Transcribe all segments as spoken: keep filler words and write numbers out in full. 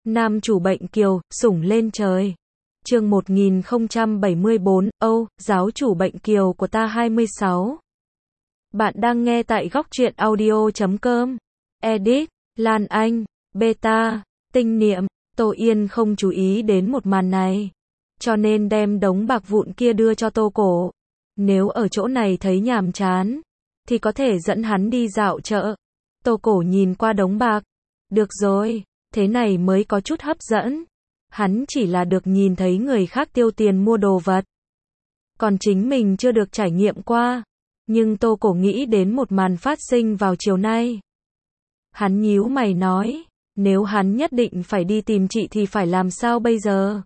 Nam chủ bệnh kiều, sủng lên trời. Chương một nghìn không trăm bảy mươi bốn, Âu, giáo chủ bệnh kiều của ta hai mươi sáu. Bạn đang nghe tại góc truyện audio chấm com. Edit, Lan Anh, Beta, Tinh Niệm. Tô Yên không chú ý đến một màn này, cho nên đem đống bạc vụn kia đưa cho Tô Cổ. Nếu ở chỗ này thấy nhàm chán, thì có thể dẫn hắn đi dạo chợ. Tô Cổ nhìn qua đống bạc. Được rồi, thế này mới có chút hấp dẫn. Hắn chỉ là được nhìn thấy người khác tiêu tiền mua đồ vật, còn chính mình chưa được trải nghiệm qua. Nhưng Tô Cổ nghĩ đến một màn phát sinh vào chiều nay. Hắn nhíu mày nói, nếu hắn nhất định phải đi tìm chị thì phải làm sao bây giờ?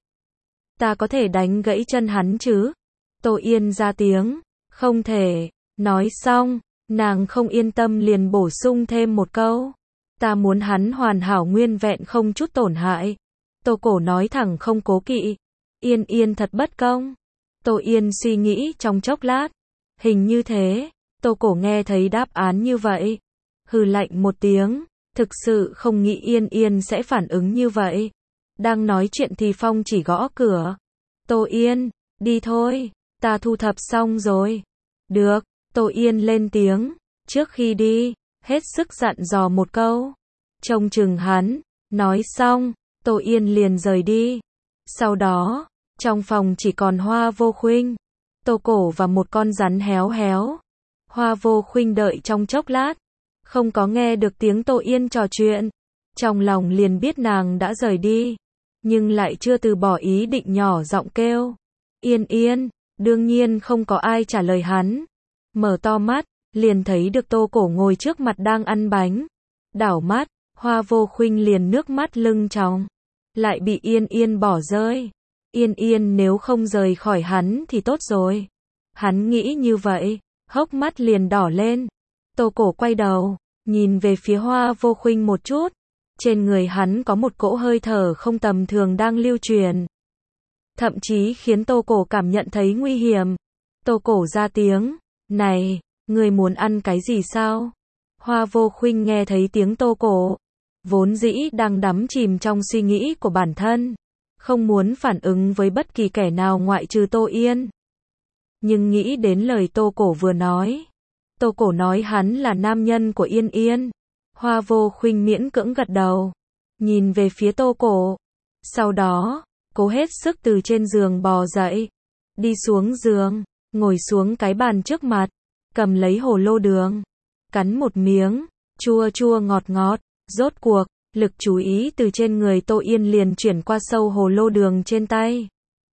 Ta có thể đánh gãy chân hắn chứ? Tô Yên ra tiếng, không thể. Nói xong, nàng không yên tâm liền bổ sung thêm một câu. Ta muốn hắn hoàn hảo nguyên vẹn không chút tổn hại. Tô Cổ nói thẳng không cố kỵ. Yên Yên thật bất công. Tô Yên suy nghĩ trong chốc lát. Hình như thế. Tô Cổ nghe thấy đáp án như vậy, hừ lạnh một tiếng. Thực sự không nghĩ Yên Yên sẽ phản ứng như vậy. Đang nói chuyện thì Phong chỉ gõ cửa. Tô Yên, đi thôi, ta thu thập xong rồi. Được, Tô Yên lên tiếng. Trước khi đi, hết sức dặn dò một câu. Trông chừng hắn. Nói xong, Tô Yên liền rời đi. Sau đó, trong phòng chỉ còn Hoa Vô Khuynh, Tô Cổ và một con rắn héo héo. Hoa Vô Khuynh đợi trong chốc lát, không có nghe được tiếng Tô Yên trò chuyện. Trong lòng liền biết nàng đã rời đi, nhưng lại chưa từ bỏ ý định nhỏ giọng kêu. Yên Yên, đương nhiên không có ai trả lời hắn. Mở to mắt, liền thấy được Tô Cổ ngồi trước mặt đang ăn bánh. Đảo mắt, Hoa Vô Khuynh liền nước mắt lưng tròng. Lại bị Yên Yên bỏ rơi. Yên Yên nếu không rời khỏi hắn thì tốt rồi. Hắn nghĩ như vậy, hốc mắt liền đỏ lên. Tô Cổ quay đầu, nhìn về phía Hoa Vô Khuynh một chút. Trên người hắn có một cỗ hơi thở không tầm thường đang lưu truyền, thậm chí khiến Tô Cổ cảm nhận thấy nguy hiểm. Tô Cổ ra tiếng, này, người muốn ăn cái gì sao? Hoa Vô Khuynh nghe thấy tiếng Tô Cổ, vốn dĩ đang đắm chìm trong suy nghĩ của bản thân, không muốn phản ứng với bất kỳ kẻ nào ngoại trừ Tô Yên. Nhưng nghĩ đến lời Tô Cổ vừa nói, Tô Cổ nói hắn là nam nhân của Yên Yên. Hoa Vô Khuynh miễn cưỡng gật đầu, nhìn về phía Tô Cổ. Sau đó, cố hết sức từ trên giường bò dậy, đi xuống giường, ngồi xuống cái bàn trước mặt, cầm lấy hồ lô đường, cắn một miếng, chua chua ngọt ngọt. Rốt cuộc, lực chú ý từ trên người Tô Yên liền chuyển qua sâu hồ lô đường trên tay.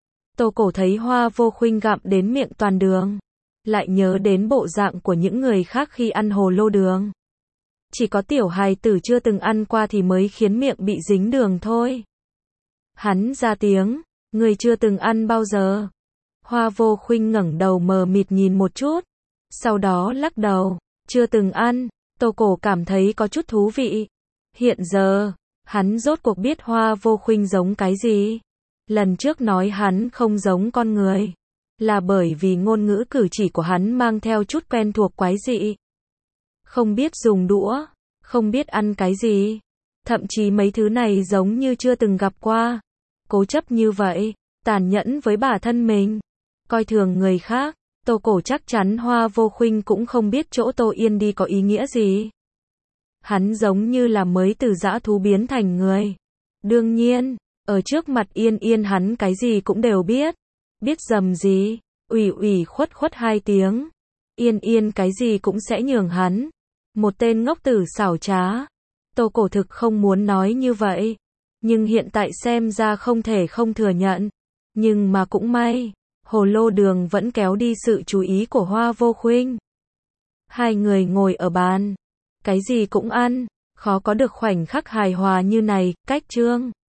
Tô Cổ thấy Hoa Vô Khuynh gặm đến miệng toàn đường, lại nhớ đến bộ dạng của những người khác khi ăn hồ lô đường. Chỉ có tiểu hài tử chưa từng ăn qua thì mới khiến miệng bị dính đường thôi. Hắn ra tiếng, người chưa từng ăn bao giờ? Hoa Vô Khuynh ngẩng đầu mờ mịt nhìn một chút, sau đó lắc đầu, chưa từng ăn. Tô Cổ cảm thấy có chút thú vị. Hiện giờ, hắn rốt cuộc biết Hoa Vô Khuynh giống cái gì. Lần trước nói hắn không giống con người, là bởi vì ngôn ngữ cử chỉ của hắn mang theo chút quen thuộc quái dị. Không biết dùng đũa, không biết ăn cái gì, thậm chí mấy thứ này giống như chưa từng gặp qua. Cố chấp như vậy, tàn nhẫn với bản thân mình, coi thường người khác. Tô Cổ chắc chắn Hoa Vô Khuynh cũng không biết chỗ Tô Yên đi có ý nghĩa gì. Hắn giống như là mới từ dã thú biến thành người. Đương nhiên, ở trước mặt Yên Yên hắn cái gì cũng đều biết. Biết dầm gì, ủy ủy khuất khuất hai tiếng. Yên Yên cái gì cũng sẽ nhường hắn. Một tên ngốc tử xảo trá. Tô Cổ thực không muốn nói như vậy, nhưng hiện tại xem ra không thể không thừa nhận. Nhưng mà cũng may, hồ lô đường vẫn kéo đi sự chú ý của Hoa Vô Khuynh. Hai người ngồi ở bàn, cái gì cũng ăn, khó có được khoảnh khắc hài hòa như này. Cách chương